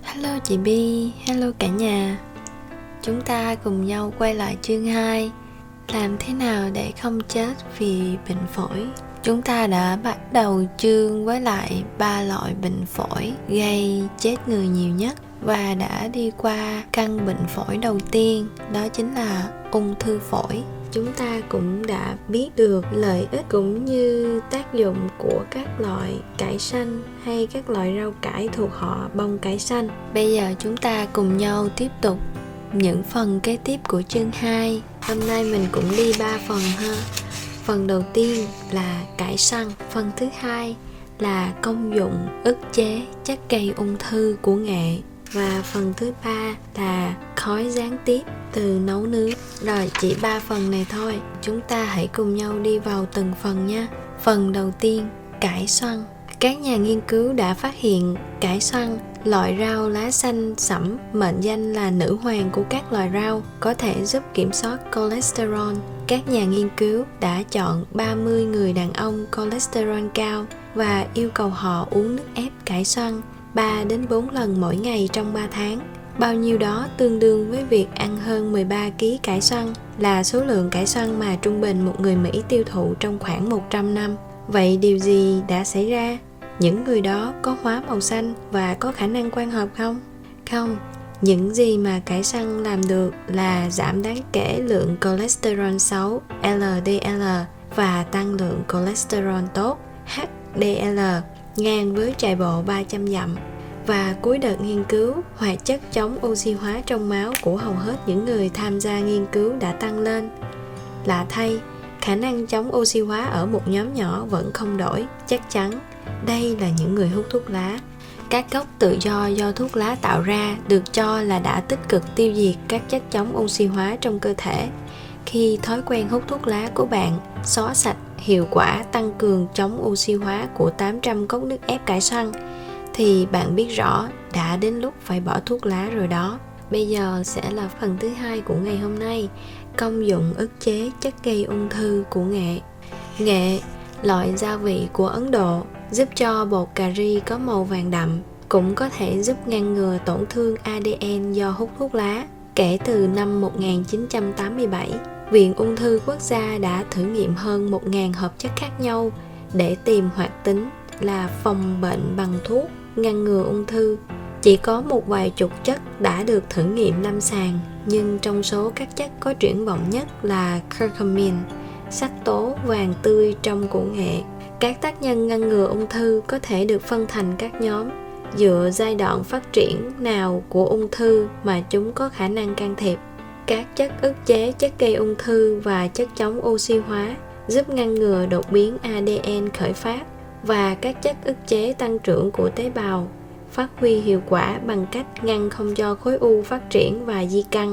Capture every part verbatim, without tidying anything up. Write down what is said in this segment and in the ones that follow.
Hello chị Bi, hello cả nhà. Chúng ta cùng nhau quay lại chương hai. Làm thế nào để không chết vì bệnh phổi? Chúng ta đã bắt đầu chương với lại ba loại bệnh phổi gây chết người nhiều nhất và đã đi qua căn bệnh phổi đầu tiên, đó chính là ung thư phổi. Chúng ta cũng đã biết được lợi ích cũng như tác dụng của các loại cải xanh hay các loại rau cải thuộc họ bông cải xanh. Bây giờ chúng ta cùng nhau tiếp tục những phần kế tiếp của chương hai. Hôm nay mình cũng đi ba phần ha. Phần đầu tiên là cải xăng, phần thứ hai là công dụng ức chế chất gây ung thư của nghệ, và phần thứ ba là khói gián tiếp từ nấu nướng. Rồi, chỉ ba phần này thôi, chúng ta hãy cùng nhau đi vào từng phần nha. Phần đầu tiên, cải xoăn. Các nhà nghiên cứu đã phát hiện cải xoăn, loại rau lá xanh sẫm mệnh danh là nữ hoàng của các loài rau, có thể giúp kiểm soát cholesterol. Các nhà nghiên cứu đã chọn ba mươi người đàn ông cholesterol cao và yêu cầu họ uống nước ép cải xoăn ba đến bốn lần mỗi ngày trong ba tháng. Bao nhiêu đó tương đương với việc ăn hơn mười ba ki lô gam cải xoăn, là số lượng cải xoăn mà trung bình một người Mỹ tiêu thụ trong khoảng một trăm năm. Vậy điều gì đã xảy ra? Những người đó có hóa màu xanh và có khả năng quang hợp không? Không. Những gì mà cải xoăn làm được là giảm đáng kể lượng cholesterol xấu L D L và tăng lượng cholesterol tốt H D L ngang với chạy bộ ba trăm dặm. Và cuối đợt nghiên cứu, hoạt chất chống oxy hóa trong máu của hầu hết những người tham gia nghiên cứu đã tăng lên. Lạ thay, khả năng chống oxy hóa ở một nhóm nhỏ vẫn không đổi. Chắc chắn, đây là những người hút thuốc lá. Các gốc tự do do thuốc lá tạo ra được cho là đã tích cực tiêu diệt các chất chống oxy hóa trong cơ thể. Khi thói quen hút thuốc lá của bạn xóa sạch hiệu quả tăng cường chống oxy hóa của tám trăm cốc nước ép cải xoăn, thì bạn biết rõ đã đến lúc phải bỏ thuốc lá rồi đó. Bây giờ sẽ là phần thứ hai của ngày hôm nay, công dụng ức chế chất gây ung thư của nghệ. Nghệ, loại gia vị của Ấn Độ, giúp cho bột cà ri có màu vàng đậm, cũng có thể giúp ngăn ngừa tổn thương A D N do hút thuốc lá. Kể từ năm một nghìn chín trăm tám mươi bảy, Viện Ung thư Quốc gia đã thử nghiệm hơn một nghìn hợp chất khác nhau để tìm hoạt tính là phòng bệnh bằng thuốc, ngăn ngừa ung thư. Chỉ có một vài chục chất đã được thử nghiệm lâm sàng, nhưng trong số các chất có triển vọng nhất là curcumin, sắc tố vàng tươi trong củ nghệ. Các tác nhân ngăn ngừa ung thư có thể được phân thành các nhóm dựa giai đoạn phát triển nào của ung thư mà chúng có khả năng can thiệp. Các chất ức chế chất gây ung thư và chất chống oxy hóa giúp ngăn ngừa đột biến A D N khởi phát, và các chất ức chế tăng trưởng của tế bào phát huy hiệu quả bằng cách ngăn không cho khối u phát triển và di căn.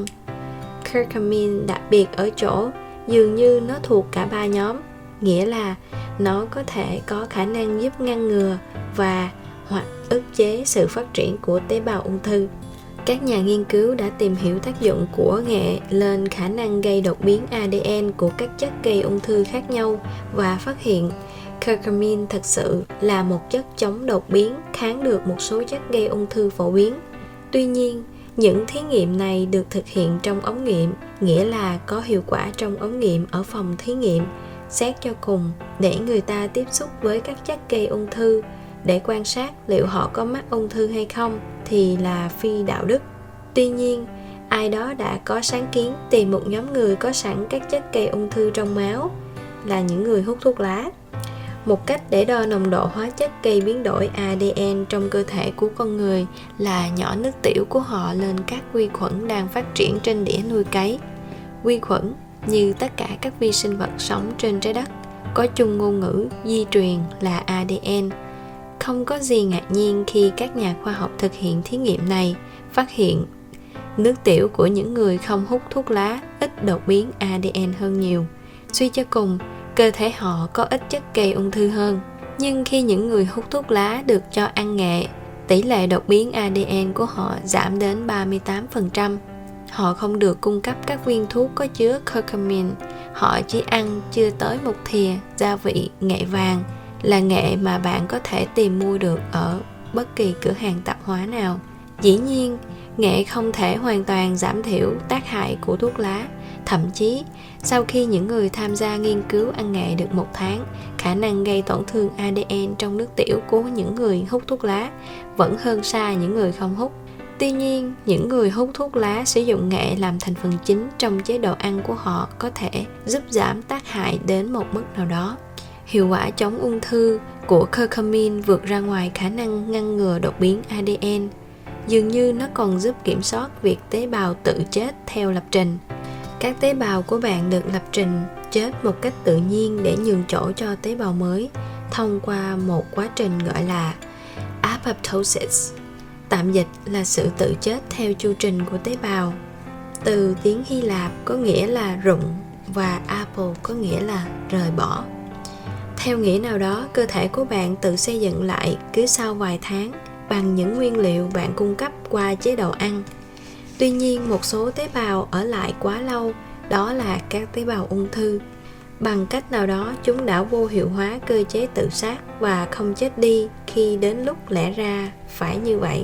Curcumin đặc biệt ở chỗ dường như nó thuộc cả ba nhóm, nghĩa là nó có thể có khả năng giúp ngăn ngừa và hoặc ức chế sự phát triển của tế bào ung thư. Các nhà nghiên cứu đã tìm hiểu tác dụng của nghệ lên khả năng gây đột biến A D N của các chất gây ung thư khác nhau và phát hiện curcumin thực sự là một chất chống đột biến kháng được một số chất gây ung thư phổ biến. Tuy nhiên, những thí nghiệm này được thực hiện trong ống nghiệm, nghĩa là có hiệu quả trong ống nghiệm ở phòng thí nghiệm. Xét cho cùng, để người ta tiếp xúc với các chất gây ung thư để quan sát liệu họ có mắc ung thư hay không thì là phi đạo đức. Tuy nhiên, ai đó đã có sáng kiến tìm một nhóm người có sẵn các chất gây ung thư trong máu, là những người hút thuốc lá. Một cách để đo nồng độ hóa chất gây biến đổi A D N trong cơ thể của con người là nhỏ nước tiểu của họ lên các vi khuẩn đang phát triển trên đĩa nuôi cấy. Vi khuẩn, như tất cả các vi sinh vật sống trên trái đất, có chung ngôn ngữ di truyền là A D N. Không có gì ngạc nhiên khi các nhà khoa học thực hiện thí nghiệm này phát hiện nước tiểu của những người không hút thuốc lá ít đột biến A D N hơn nhiều. Suy cho cùng, cơ thể họ có ít chất gây ung thư hơn. Nhưng khi những người hút thuốc lá được cho ăn nghệ, tỷ lệ đột biến A D N của họ giảm đến ba mươi tám phần trăm. Họ không được cung cấp các viên thuốc có chứa curcumin, họ chỉ ăn chưa tới một thìa gia vị nghệ vàng, là nghệ mà bạn có thể tìm mua được ở bất kỳ cửa hàng tạp hóa nào. Dĩ nhiên, nghệ không thể hoàn toàn giảm thiểu tác hại của thuốc lá. Thậm chí, sau khi những người tham gia nghiên cứu ăn nghệ được một tháng, khả năng gây tổn thương a đê en trong nước tiểu của những người hút thuốc lá vẫn hơn xa những người không hút. Tuy nhiên, những người hút thuốc lá sử dụng nghệ làm thành phần chính trong chế độ ăn của họ có thể giúp giảm tác hại đến một mức nào đó. Hiệu quả chống ung thư của curcumin vượt ra ngoài khả năng ngăn ngừa đột biến a đê en. Dường như nó còn giúp kiểm soát việc tế bào tự chết theo lập trình. Các tế bào của bạn được lập trình chết một cách tự nhiên để nhường chỗ cho tế bào mới thông qua một quá trình gọi là apoptosis. Tạm dịch là sự tự chết theo chu trình của tế bào. Từ tiếng Hy Lạp có nghĩa là rụng và apo có nghĩa là rời bỏ. Theo nghĩa nào đó, cơ thể của bạn tự xây dựng lại cứ sau vài tháng bằng những nguyên liệu bạn cung cấp qua chế độ ăn. Tuy nhiên, một số tế bào ở lại quá lâu, đó là các tế bào ung thư. Bằng cách nào đó, chúng đã vô hiệu hóa cơ chế tự sát và không chết đi khi đến lúc lẽ ra phải như vậy.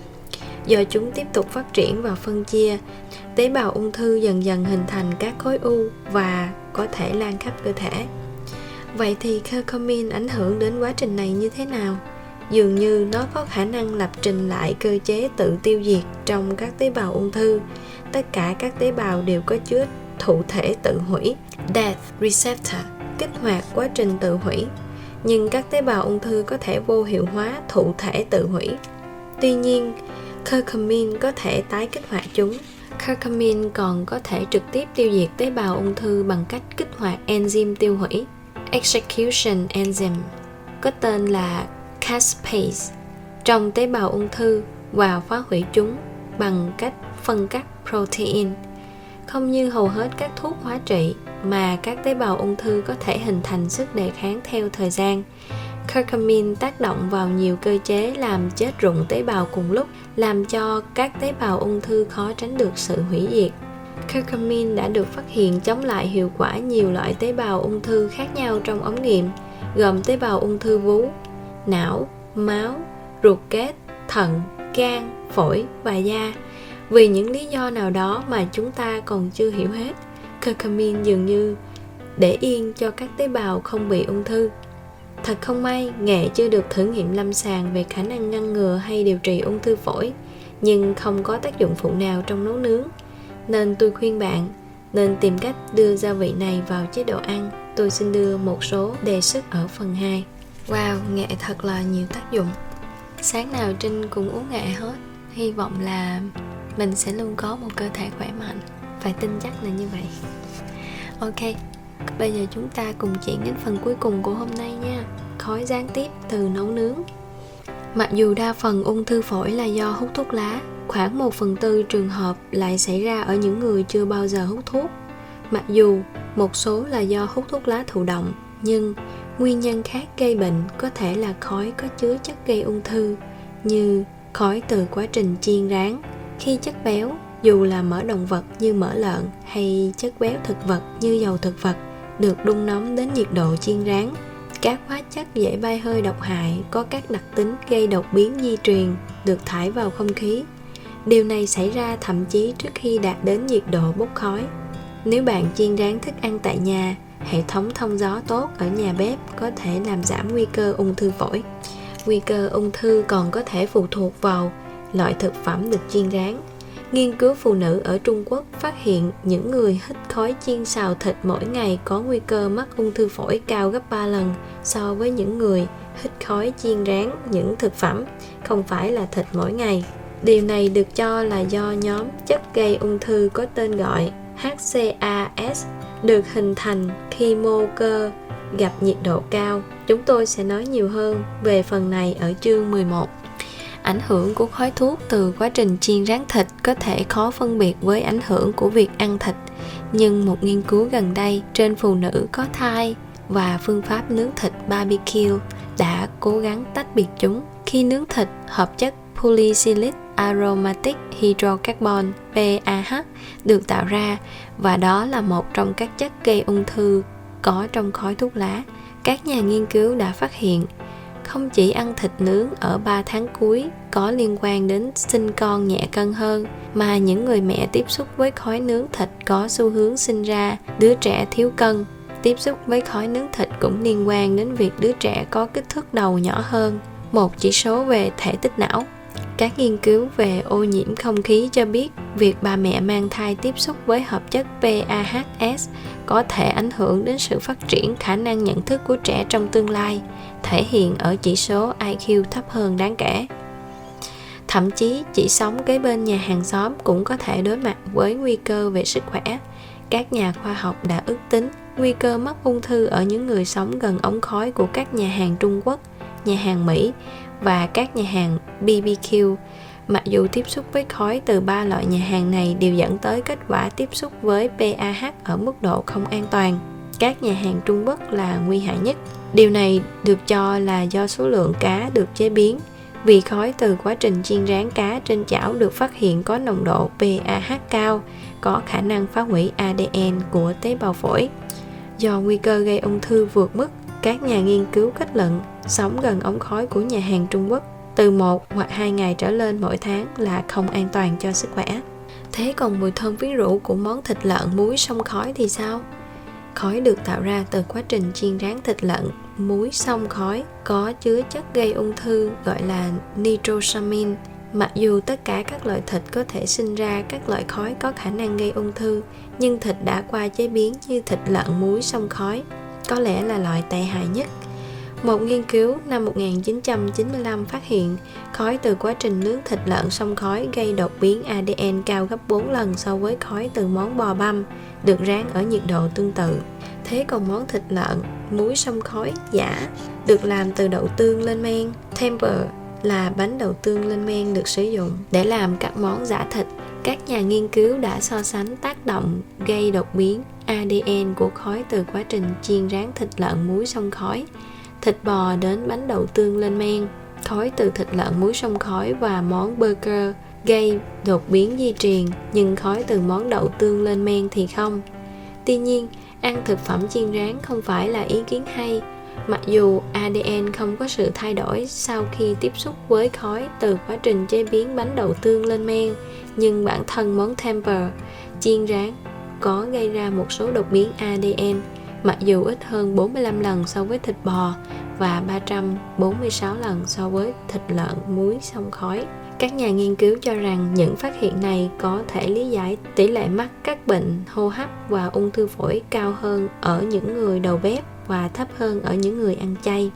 Do chúng tiếp tục phát triển và phân chia, tế bào ung thư dần dần hình thành các khối u và có thể lan khắp cơ thể. Vậy thì curcumin ảnh hưởng đến quá trình này như thế nào? Dường như nó có khả năng lập trình lại cơ chế tự tiêu diệt trong các tế bào ung thư. Tất cả các tế bào đều có chứa thụ thể tự hủy, death receptor, kích hoạt quá trình tự hủy. Nhưng các tế bào ung thư có thể vô hiệu hóa thụ thể tự hủy. Tuy nhiên, curcumin có thể tái kích hoạt chúng. Curcumin còn có thể trực tiếp tiêu diệt tế bào ung thư bằng cách kích hoạt enzyme tiêu hủy, execution enzyme, có tên là caspase, trong tế bào ung thư và phá hủy chúng bằng cách phân cắt protein. Không như hầu hết các thuốc hóa trị mà các tế bào ung thư có thể hình thành sức đề kháng theo thời gian, curcumin tác động vào nhiều cơ chế làm chết rụng tế bào cùng lúc, làm cho các tế bào ung thư khó tránh được sự hủy diệt. Curcumin đã được phát hiện chống lại hiệu quả nhiều loại tế bào ung thư khác nhau trong ống nghiệm, gồm tế bào ung thư vú, não, máu, ruột kết, thận, gan, phổi và da. Vì những lý do nào đó mà chúng ta còn chưa hiểu hết, curcumin dường như để yên cho các tế bào không bị ung thư. Thật không may, nghệ chưa được thử nghiệm lâm sàng về khả năng ngăn ngừa hay điều trị ung thư phổi, nhưng không có tác dụng phụ nào trong nấu nướng. Nên tôi khuyên bạn nên tìm cách đưa gia vị này vào chế độ ăn. Tôi xin đưa một số đề xuất ở phần hai. Wow, nghệ thật là nhiều tác dụng. Sáng nào Trinh cũng uống nghệ hết. Hy vọng là mình sẽ luôn có một cơ thể khỏe mạnh. Phải tin chắc là như vậy. Ok, bây giờ chúng ta cùng chuyển đến phần cuối cùng của hôm nay nha. Khói gián tiếp từ nấu nướng. Mặc dù đa phần ung thư phổi là do hút thuốc lá, khoảng một phần tư trường hợp lại xảy ra ở những người chưa bao giờ hút thuốc. Mặc dù một số là do hút thuốc lá thụ động, nhưng nguyên nhân khác gây bệnh có thể là khói có chứa chất gây ung thư, như khói từ quá trình chiên rán. Khi chất béo, dù là mỡ động vật như mỡ lợn hay chất béo thực vật như dầu thực vật, được đun nóng đến nhiệt độ chiên rán, các hóa chất dễ bay hơi độc hại có các đặc tính gây đột biến di truyền được thải vào không khí. Điều này xảy ra thậm chí trước khi đạt đến nhiệt độ bốc khói. Nếu bạn chiên rán thức ăn tại nhà, hệ thống thông gió tốt ở nhà bếp có thể làm giảm nguy cơ ung thư phổi. Nguy cơ ung thư còn có thể phụ thuộc vào loại thực phẩm được chiên rán. Nghiên cứu phụ nữ ở Trung Quốc phát hiện những người hít khói chiên xào thịt mỗi ngày có nguy cơ mắc ung thư phổi cao gấp ba lần so với những người hít khói chiên rán những thực phẩm không phải là thịt mỗi ngày. Điều này được cho là do nhóm chất gây ung thư có tên gọi hát xê a ét được hình thành khi mô cơ gặp nhiệt độ cao. Chúng tôi sẽ nói nhiều hơn về phần này ở chương mười một. Ảnh hưởng của khói thuốc từ quá trình chiên rán thịt có thể khó phân biệt với ảnh hưởng của việc ăn thịt, nhưng một nghiên cứu gần đây trên phụ nữ có thai và phương pháp nướng thịt barbecue đã cố gắng tách biệt chúng. Khi nướng thịt, hợp chất polycyclic aromatic hydrocarbon pê a hát được tạo ra, và đó là một trong các chất gây ung thư có trong khói thuốc lá. Các nhà nghiên cứu đã phát hiện Không chỉ ăn thịt nướng ở ba tháng cuối có liên quan đến sinh con nhẹ cân hơn, mà những người mẹ tiếp xúc với khói nướng thịt có xu hướng sinh ra đứa trẻ thiếu cân. Tiếp xúc với khói nướng thịt cũng liên quan đến việc đứa trẻ có kích thước đầu nhỏ hơn, một chỉ số về thể tích não. Các nghiên cứu về ô nhiễm không khí cho biết việc bà mẹ mang thai tiếp xúc với hợp chất pê a hát ét có thể ảnh hưởng đến sự phát triển khả năng nhận thức của trẻ trong tương lai, thể hiện ở chỉ số i kiu thấp hơn đáng kể. Thậm chí chỉ sống kế bên nhà hàng xóm cũng có thể đối mặt với nguy cơ về sức khỏe. Các nhà khoa học đã ước tính nguy cơ mắc ung thư ở những người sống gần ống khói của các nhà hàng Trung Quốc, nhà hàng Mỹ và các nhà hàng bê bê kiu. Mặc dù tiếp xúc với khói từ ba loại nhà hàng này đều dẫn tới kết quả tiếp xúc với pê a hát ở mức độ không an toàn, các nhà hàng Trung Quốc là nguy hại nhất. Điều này được cho là do số lượng cá được chế biến, vì khói từ quá trình chiên rán cá trên chảo được phát hiện có nồng độ pê a hát cao, có khả năng phá hủy a đê en của tế bào phổi. Do nguy cơ gây ung thư vượt mức, các nhà nghiên cứu kết luận sống gần ống khói của nhà hàng Trung Quốc từ một hoặc hai ngày trở lên mỗi tháng là không an toàn cho sức khỏe. Thế còn mùi thơm quyến rũ của món thịt lợn muối xông khói thì sao? Khói được tạo ra từ quá trình chiên rán thịt lợn muối xông khói có chứa chất gây ung thư gọi là nitrosamin. Mặc dù tất cả các loại thịt có thể sinh ra các loại khói có khả năng gây ung thư, nhưng thịt đã qua chế biến như thịt lợn muối xông khói có lẽ là loại tệ hại nhất. Một nghiên cứu năm một nghìn chín trăm chín mươi lăm phát hiện khói từ quá trình nướng thịt lợn xông khói gây đột biến a đê en cao gấp bốn lần so với khói từ món bò băm được rán ở nhiệt độ tương tự. Thế còn món thịt lợn muối xông khói giả được làm từ đậu tương lên men, tempeh là bánh đậu tương lên men được sử dụng để làm các món giả thịt. Các nhà nghiên cứu đã so sánh tác động gây đột biến a đê en của khói từ quá trình chiên rán thịt lợn muối xông khói, thịt bò đến bánh đậu tương lên men, khói từ thịt lợn muối xông khói và món burger gây đột biến di truyền, nhưng khói từ món đậu tương lên men thì không. Tuy nhiên, ăn thực phẩm chiên rán không phải là ý kiến hay. Mặc dù a đê en không có sự thay đổi sau khi tiếp xúc với khói từ quá trình chế biến bánh đậu tương lên men, nhưng bản thân món tempeh chiên rán có gây ra một số đột biến a đê en, mặc dù ít hơn bốn mươi lăm lần so với thịt bò và ba trăm bốn mươi sáu lần so với thịt lợn muối xông khói. Các nhà nghiên cứu cho rằng những phát hiện này có thể lý giải tỷ lệ mắc các bệnh hô hấp và ung thư phổi cao hơn ở những người đầu bếp và thấp hơn ở những người ăn chay.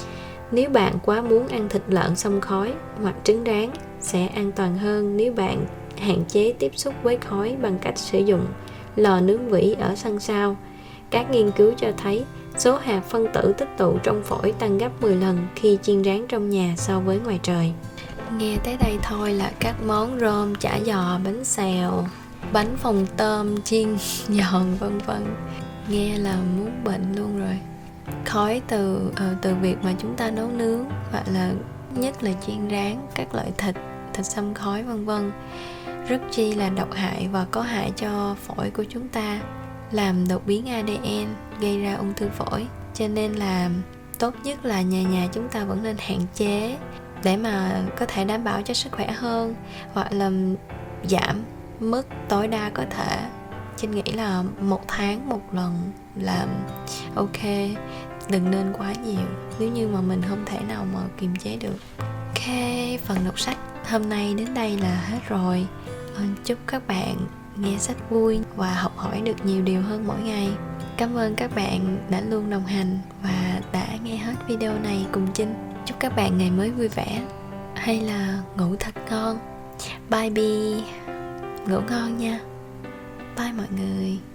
Nếu bạn quá muốn ăn thịt lợn xông khói hoặc trứng rán, sẽ an toàn hơn nếu bạn hạn chế tiếp xúc với khói bằng cách sử dụng lò nướng vỉ ở sân sau. Các nghiên cứu cho thấy số hạt phân tử tích tụ trong phổi tăng gấp mười lần khi chiên rán trong nhà so với ngoài trời. Nghe tới đây thôi là các món rôm, chả giò, bánh xèo, bánh phồng tôm, chiên giòn vân vân. Nghe là muốn bệnh luôn rồi. Khói từ uh, từ việc mà chúng ta nấu nướng, hoặc là nhất là chiên rán các loại thịt, thịt xông khói vân vân, rất chi là độc hại và có hại cho phổi của chúng ta, làm đột biến a đê en, gây ra ung thư phổi. Cho nên là tốt nhất là nhà nhà chúng ta vẫn nên hạn chế để mà có thể đảm bảo cho sức khỏe hơn, hoặc là giảm mức tối đa có thể. Trinh nghĩ là một tháng một lần là ok, đừng nên quá nhiều nếu như mà mình không thể nào mà kiềm chế được. Ok, phần đọc sách hôm nay đến đây là hết rồi. Chúc các bạn nghe sách vui và học hỏi được nhiều điều hơn mỗi ngày. Cảm ơn các bạn đã luôn đồng hành và đã nghe hết video này cùng Trinh. Chúc các bạn ngày mới vui vẻ, hay là ngủ thật ngon. Bye bye, ngủ ngon nha. Bye mọi người.